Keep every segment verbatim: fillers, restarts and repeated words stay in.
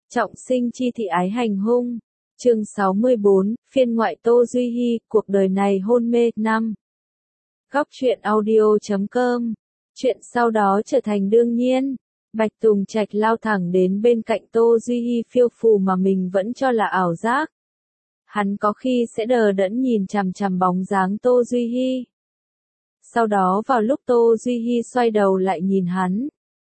Trọng sinh chi thị ái hành hung. Chương sáu mươi bốn, phiên ngoại Tô Duy Hi, cuộc đời này hôn mê năm. Góc truyện audio chấm com. Chuyện sau đó trở thành đương nhiên. Bạch Tùng Trạch lao thẳng đến bên cạnh Tô Duy Hi phiêu phù mà mình vẫn cho là ảo giác. Hắn có khi sẽ đờ đẫn nhìn chằm chằm bóng dáng Tô Duy Hi. Sau đó vào lúc Tô Duy Hi xoay đầu lại nhìn hắn,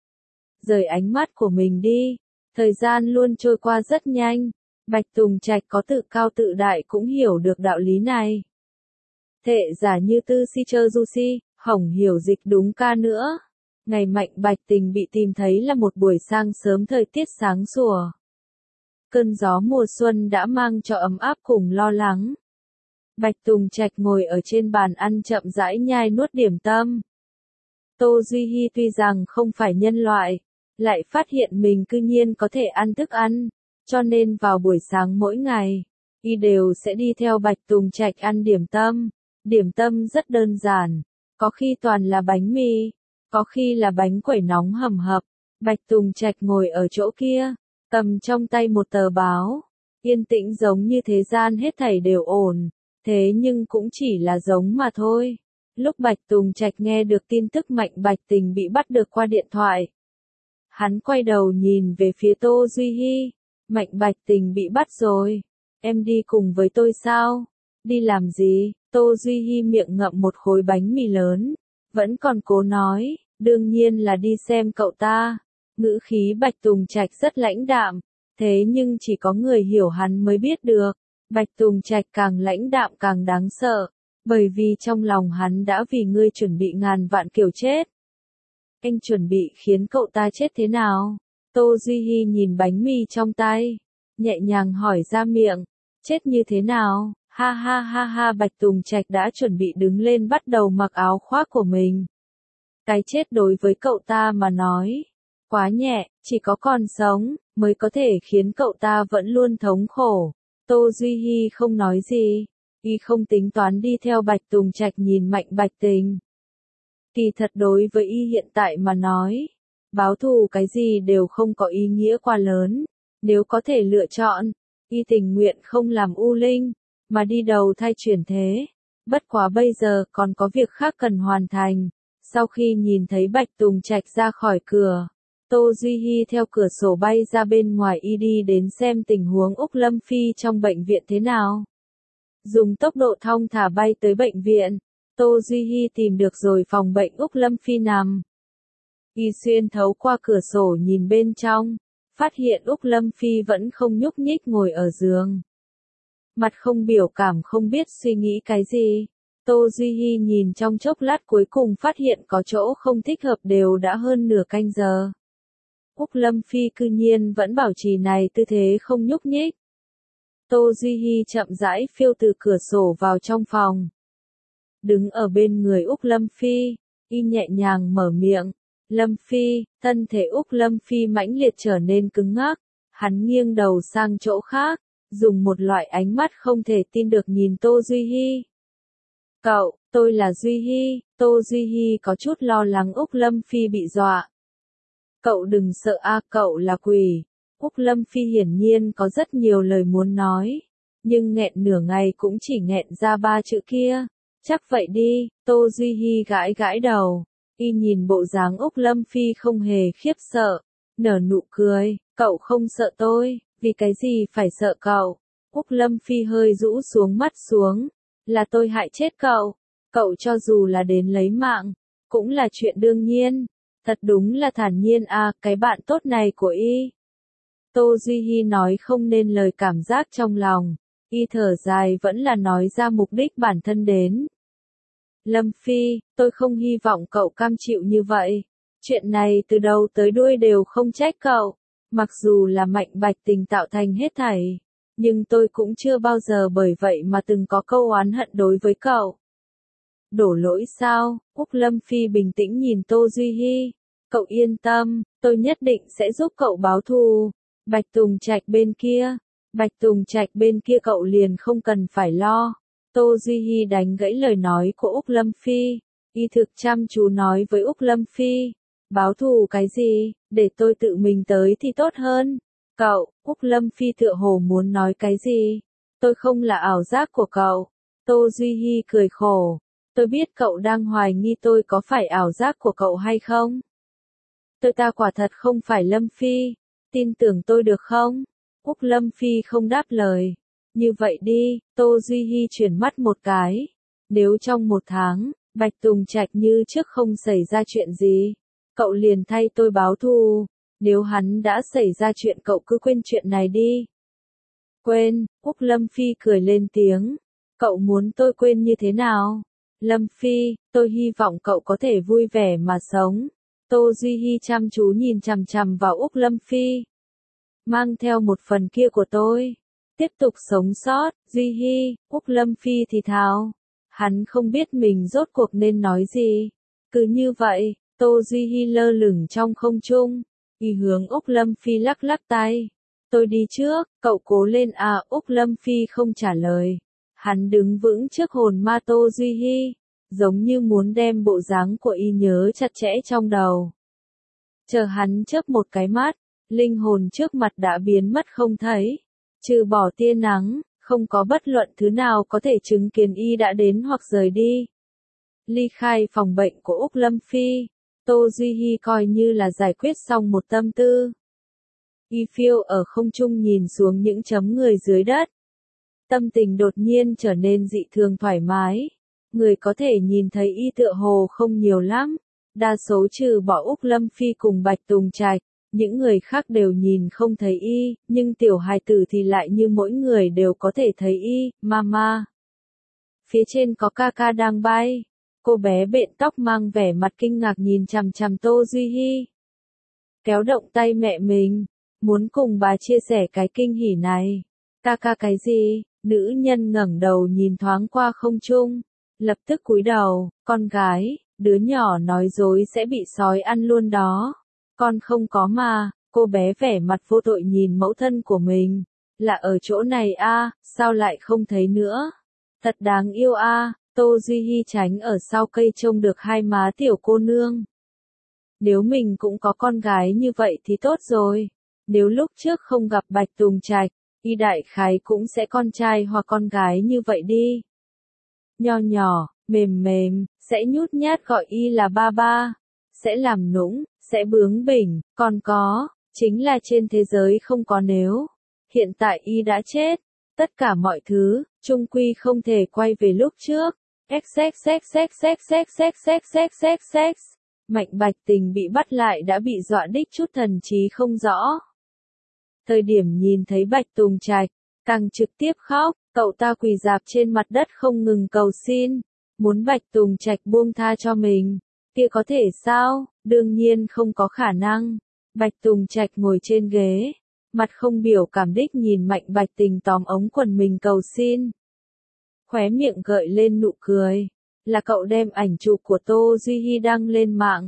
rời ánh mắt của mình đi. Thời gian luôn trôi qua rất nhanh. Bạch Tùng Trạch có tự cao tự đại cũng hiểu được đạo lý này. Thệ giả như tư si chơ du si, hỏng hiểu dịch đúng ca nữa. Ngày Mạnh Bạch Tình bị tìm thấy là một buổi sáng sớm thời tiết sáng sủa. Cơn gió mùa xuân đã mang cho ấm áp cùng lo lắng. Bạch Tùng Trạch ngồi ở trên bàn ăn chậm rãi nhai nuốt điểm tâm. Tô Duy Hi tuy rằng không phải nhân loại, lại phát hiện mình cư nhiên có thể ăn thức ăn, cho nên vào buổi sáng mỗi ngày, y đều sẽ đi theo Bạch Tùng Trạch ăn điểm tâm. Điểm tâm rất đơn giản, có khi toàn là bánh mì, có khi là bánh quẩy nóng hầm hập. Bạch Tùng Trạch ngồi ở chỗ kia, cầm trong tay một tờ báo, yên tĩnh giống như thế gian hết thảy đều ổn, thế nhưng cũng chỉ là giống mà thôi. Lúc Bạch Tùng Trạch nghe được tin tức Mạnh Bạch Tình bị bắt được qua điện thoại, hắn quay đầu nhìn về phía Tô Duy Hi. Mạnh Bạch Tình bị bắt rồi, em đi cùng với tôi sao? Đi làm gì? Tô Duy Hi miệng ngậm một khối bánh mì lớn, vẫn còn cố nói, đương nhiên là đi xem cậu ta. Ngữ khí Bạch Tùng Trạch rất lãnh đạm, thế nhưng chỉ có người hiểu hắn mới biết được. Bạch Tùng Trạch càng lãnh đạm càng đáng sợ, bởi vì trong lòng hắn đã vì ngươi chuẩn bị ngàn vạn kiểu chết. Anh chuẩn bị khiến cậu ta chết thế nào? Tô Duy Hi nhìn bánh mì trong tay, nhẹ nhàng hỏi ra miệng, chết như thế nào? Ha ha ha ha. Bạch Tùng Trạch đã chuẩn bị đứng lên bắt đầu mặc áo khoác của mình. Cái chết đối với cậu ta mà nói quá nhẹ, chỉ có còn sống mới có thể khiến cậu ta vẫn luôn thống khổ. Tô Duy Hi không nói gì, y không tính toán đi theo Bạch Tùng Trạch nhìn Mạnh Bạch Tình. Kỳ thật đối với y hiện tại mà nói, báo thù cái gì đều không có ý nghĩa quá lớn. Nếu có thể lựa chọn, y tình nguyện không làm U Linh, mà đi đầu thai chuyển thế. Bất quá bây giờ còn có việc khác cần hoàn thành. Sau khi nhìn thấy Bạch Tùng Trạch ra khỏi cửa, Tô Duy Hi theo cửa sổ bay ra bên ngoài, y đi đến xem tình huống Úc Lâm Phi trong bệnh viện thế nào. Dùng tốc độ thong thả bay tới bệnh viện, Tô Duy Hi tìm được rồi phòng bệnh Úc Lâm Phi nằm. Y xuyên thấu qua cửa sổ nhìn bên trong, phát hiện Úc Lâm Phi vẫn không nhúc nhích ngồi ở giường. Mặt không biểu cảm, không biết suy nghĩ cái gì. Tô Duy Hi nhìn trong chốc lát cuối cùng phát hiện có chỗ không thích hợp, đều đã hơn nửa canh giờ. Úc Lâm Phi cư nhiên vẫn bảo trì này tư thế không nhúc nhích. Tô Duy Hi chậm rãi phiêu từ cửa sổ vào trong phòng. Đứng ở bên người Úc Lâm Phi, y nhẹ nhàng mở miệng. Lâm Phi, thân thể Úc Lâm Phi mãnh liệt trở nên cứng ngắc. Hắn nghiêng đầu sang chỗ khác, dùng một loại ánh mắt không thể tin được nhìn Tô Duy Hi. Cậu, tôi là Duy Hi. Tô Duy Hi có chút lo lắng Úc Lâm Phi bị dọa. Cậu đừng sợ a, cậu là quỷ. Úc Lâm Phi hiển nhiên có rất nhiều lời muốn nói, nhưng nghẹn nửa ngày cũng chỉ nghẹn ra ba chữ kia. Chắc vậy đi. Tô Duy Hi gãi gãi đầu, y nhìn bộ dáng Úc Lâm Phi không hề khiếp sợ, nở nụ cười. Cậu không sợ tôi, vì cái gì phải sợ cậu? Úc Lâm Phi hơi rũ xuống mắt xuống, là tôi hại chết cậu. Cậu cho dù là đến lấy mạng, cũng là chuyện đương nhiên. Thật đúng là thản nhiên a, cái bạn tốt này của y. Tô Duy Hi nói không nên lời cảm giác trong lòng, y thở dài vẫn là nói ra mục đích bản thân đến. Lâm Phi, tôi không hy vọng cậu cam chịu như vậy. Chuyện này từ đầu tới đuôi đều không trách cậu. Mặc dù là Mạnh Bạch Tình tạo thành hết thảy, nhưng tôi cũng chưa bao giờ bởi vậy mà từng có câu oán hận đối với cậu. Đổ lỗi sao? Úc Lâm Phi bình tĩnh nhìn Tô Duy Hi. Cậu yên tâm, tôi nhất định sẽ giúp cậu báo thù. Bạch Tùng Trạch bên kia, Bạch Tùng Trạch bên kia cậu liền không cần phải lo. Tô Duy Hi đánh gãy lời nói của Úc Lâm Phi, y thực chăm chú nói với Úc Lâm Phi, báo thù cái gì, để tôi tự mình tới thì tốt hơn. Cậu, Úc Lâm Phi tựa hồ muốn nói cái gì? Tôi không là ảo giác của cậu. Tô Duy Hi cười khổ. Tôi biết cậu đang hoài nghi tôi có phải ảo giác của cậu hay không? Tôi ta quả thật không phải Lâm Phi. Tin tưởng tôi được không? Úc Lâm Phi không đáp lời. Như vậy đi, Tô Duy Hi chuyển mắt một cái. Nếu trong một tháng, Bạch Tùng Trạch như trước không xảy ra chuyện gì, cậu liền thay tôi báo thù. Nếu hắn đã xảy ra chuyện cậu cứ quên chuyện này đi. Quên, Úc Lâm Phi cười lên tiếng. Cậu muốn tôi quên như thế nào? Lâm Phi, tôi hy vọng cậu có thể vui vẻ mà sống. Tô Duy Hi chăm chú nhìn chằm chằm vào Úc Lâm Phi. Mang theo một phần kia của tôi. Tiếp tục sống sót, Duy Hi, Úc Lâm Phi thì thào. Hắn không biết mình rốt cuộc nên nói gì. Cứ như vậy, Tô Duy Hi lơ lửng trong không trung. Y hướng Úc Lâm Phi lắc lắc tay. Tôi đi trước, cậu cố lên à. Úc Lâm Phi không trả lời. Hắn đứng vững trước hồn ma Tô Duy Hi, giống như muốn đem bộ dáng của y nhớ chặt chẽ trong đầu. Chờ hắn chớp một cái mắt, linh hồn trước mặt đã biến mất không thấy. Trừ bỏ tia nắng, không có bất luận thứ nào có thể chứng kiến y đã đến hoặc rời đi. Ly khai phòng bệnh của Úc Lâm Phi, Tô Duy Hi coi như là giải quyết xong một tâm tư. Y phiêu ở không trung nhìn xuống những chấm người dưới đất. Tâm tình đột nhiên trở nên dị thường thoải mái. Người có thể nhìn thấy y tựa hồ không nhiều lắm. Đa số trừ bỏ Úc Lâm Phi cùng Bạch Tùng Trạch, những người khác đều nhìn không thấy y, nhưng tiểu hài tử thì lại như mỗi người đều có thể thấy y. Mama. Phía trên có ca ca đang bay. Cô bé bện tóc mang vẻ mặt kinh ngạc nhìn chằm chằm Tô Duy Hi. Kéo động tay mẹ mình, muốn cùng bà chia sẻ cái kinh hỉ này. Ca ca cái gì? Nữ nhân ngẩng đầu nhìn thoáng qua không trung, lập tức cúi đầu. Con gái, đứa nhỏ nói dối sẽ bị sói ăn luôn đó. Con không có mà. Cô bé vẻ mặt vô tội nhìn mẫu thân của mình. Là ở chỗ này a, sao lại không thấy nữa? Thật đáng yêu a. Tô Duy Hi tránh ở sau cây trông được hai má tiểu cô nương. Nếu mình cũng có con gái như vậy thì tốt rồi. Nếu lúc trước không gặp Bạch Tùng Trạch, y đại khái cũng sẽ con trai hoặc con gái như vậy đi. Nho nhỏ, mềm mềm, sẽ nhút nhát gọi y là ba ba, sẽ làm nũng, sẽ bướng bỉnh, còn có, chính là trên thế giới không có nếu. Hiện tại y đã chết, tất cả mọi thứ, chung quy không thể quay về lúc trước. Xxxxxxxxxxxxxxx. Mạnh Bạch Tình bị bắt lại đã bị dọa đích chút thần trí không rõ. Thời điểm nhìn thấy Bạch Tùng Trạch, càng trực tiếp khóc, cậu ta quỳ rạp trên mặt đất không ngừng cầu xin, muốn Bạch Tùng Trạch buông tha cho mình. Kia có thể sao? Đương nhiên không có khả năng. Bạch Tùng Trạch ngồi trên ghế, mặt không biểu cảm đích nhìn Mạnh Bạch Tình tóm ống quần mình cầu xin. Khóe miệng gợi lên nụ cười. Là cậu đem ảnh chụp của Tô Duy Hi đăng lên mạng.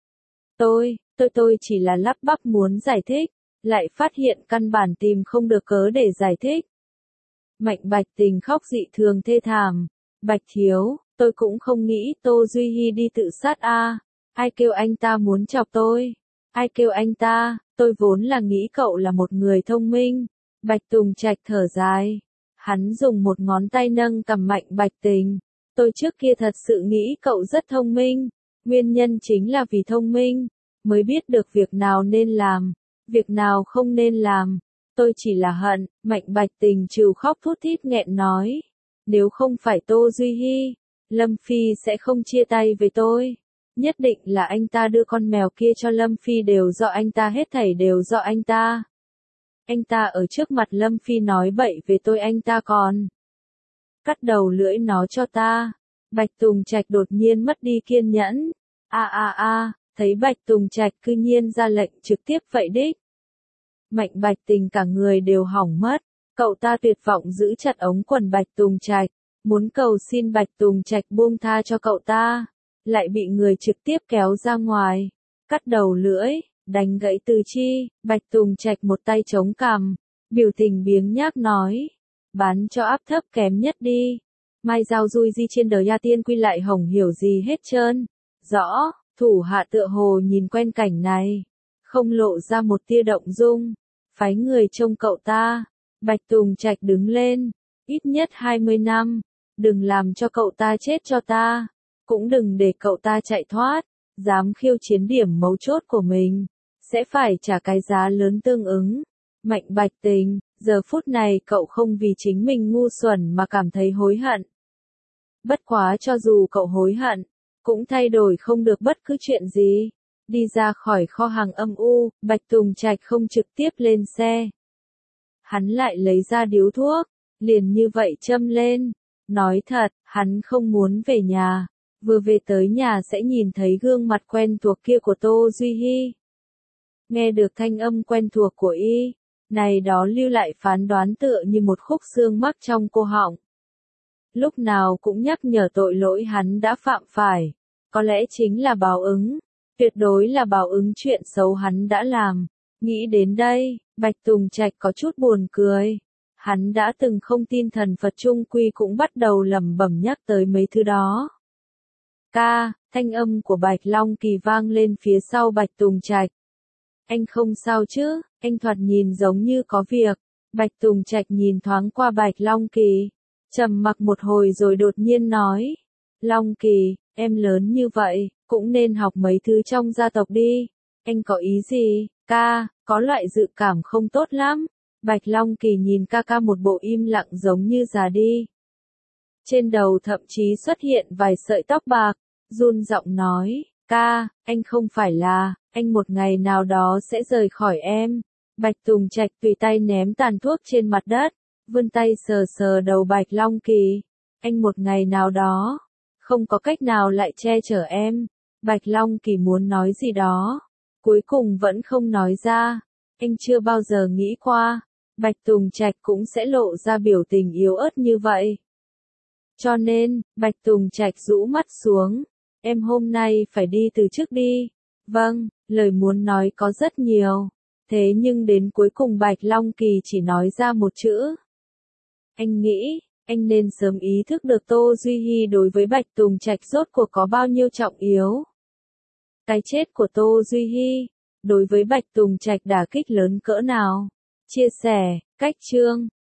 Tôi, tôi tôi chỉ là lắp bắp muốn giải thích, lại phát hiện căn bản tìm không được cớ để giải thích. Mạnh Bạch Tình khóc dị thường thê thảm. Bạch thiếu, tôi cũng không nghĩ Tô Duy Hi đi tự sát a. Ai kêu anh ta muốn chọc tôi? Ai kêu anh ta? Tôi vốn là nghĩ cậu là một người thông minh. Bạch Tùng Trạch thở dài. Hắn dùng một ngón tay nâng cằm Mạnh Bạch Tình. Tôi trước kia thật sự nghĩ cậu rất thông minh. Nguyên nhân chính là vì thông minh, mới biết được việc nào nên làm, việc nào không nên làm. Tôi chỉ là hận. Mạnh Bạch Tình trừ khóc thút thít nghẹn nói. Nếu không phải Tô Duy Hi, Lâm Phi sẽ không chia tay với tôi. Nhất định là anh ta đưa con mèo kia cho Lâm Phi, đều do anh ta, hết thảy đều do anh ta. Anh ta ở trước mặt Lâm Phi nói bậy về tôi, anh ta còn cắt đầu lưỡi nó cho ta. Bạch Tùng Trạch đột nhiên mất đi kiên nhẫn. A a a, thấy Bạch Tùng Trạch cư nhiên ra lệnh trực tiếp vậy đích. Mạnh Bạch Tình cả người đều hỏng mất. Cậu ta tuyệt vọng giữ chặt ống quần Bạch Tùng Trạch, muốn cầu xin Bạch Tùng Trạch buông tha cho cậu ta, lại bị người trực tiếp kéo ra ngoài, cắt đầu lưỡi, đánh gãy tứ chi. Bạch Tùng Trạch một tay chống cằm, biểu tình biếng nhác nói, bán cho áp thấp kém nhất đi. Mai giao dui di trên đời ya tiên quy lại hồng hiểu gì hết trơn. Rõ, thủ hạ tựa hồ nhìn quen cảnh này, không lộ ra một tia động dung. phái người trông cậu ta. Bạch Tùng Trạch đứng lên, ít nhất hai mươi năm, đừng làm cho cậu ta chết cho ta, cũng đừng để cậu ta chạy thoát, dám khiêu chiến điểm mấu chốt của mình, sẽ phải trả cái giá lớn tương ứng. Mạnh Bạch Tình, giờ phút này cậu không vì chính mình ngu xuẩn mà cảm thấy hối hận. Bất quá cho dù cậu hối hận, cũng thay đổi không được bất cứ chuyện gì. Đi ra khỏi kho hàng âm u, Bạch Tùng Trạch không trực tiếp lên xe. Hắn lại lấy ra điếu thuốc, liền như vậy châm lên. Nói thật, hắn không muốn về nhà. Vừa về tới nhà sẽ nhìn thấy gương mặt quen thuộc kia của Tô Duy Hi. Nghe được thanh âm quen thuộc của y, này đó lưu lại phán đoán tựa như một khúc xương mắc trong cổ họng. Lúc nào cũng nhắc nhở tội lỗi hắn đã phạm phải, có lẽ chính là báo ứng, tuyệt đối là báo ứng chuyện xấu hắn đã làm. Nghĩ đến đây, Bạch Tùng Trạch có chút buồn cười. Hắn đã từng không tin thần Phật trung quy cũng bắt đầu lẩm bẩm nhắc tới mấy thứ đó. Ca, thanh âm của Bạch Long Kỳ vang lên phía sau Bạch Tùng Trạch. Anh không sao chứ, anh thoạt nhìn giống như có việc. Bạch Tùng Trạch nhìn thoáng qua Bạch Long Kỳ, trầm mặc một hồi rồi đột nhiên nói. Long Kỳ, em lớn như vậy, cũng nên học mấy thứ trong gia tộc đi. Anh có ý gì? Ca, có loại dự cảm không tốt lắm. Bạch Long Kỳ nhìn ca ca một bộ im lặng giống như già đi. Trên đầu thậm chí xuất hiện vài sợi tóc bạc, run giọng nói, ca, anh không phải là, anh một ngày nào đó sẽ rời khỏi em. Bạch Tùng Trạch tùy tay ném tàn thuốc trên mặt đất, vươn tay sờ sờ đầu Bạch Long Kỳ. Anh một ngày nào đó, không có cách nào lại che chở em. Bạch Long Kỳ muốn nói gì đó, cuối cùng vẫn không nói ra. Anh chưa bao giờ nghĩ qua, Bạch Tùng Trạch cũng sẽ lộ ra biểu tình yếu ớt như vậy. Cho nên, Bạch Tùng Trạch rũ mắt xuống. Em hôm nay phải đi từ trước đi. Vâng, lời muốn nói có rất nhiều. Thế nhưng đến cuối cùng Bạch Long Kỳ chỉ nói ra một chữ. Anh nghĩ, anh nên sớm ý thức được Tô Duy Hi đối với Bạch Tùng Trạch rốt cuộc có bao nhiêu trọng yếu. Cái chết của Tô Duy Hi, đối với Bạch Tùng Trạch đả kích lớn cỡ nào. Chia sẻ, cách chương.